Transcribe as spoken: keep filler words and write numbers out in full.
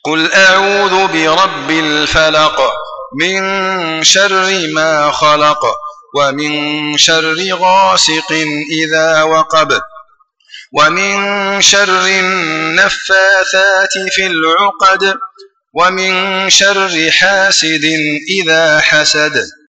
قل أعوذ برب الفلق من شر ما خلق ومن شر غاسق إذا وقب ومن شر النفاثات في العقد ومن شر حاسد إذا حسد.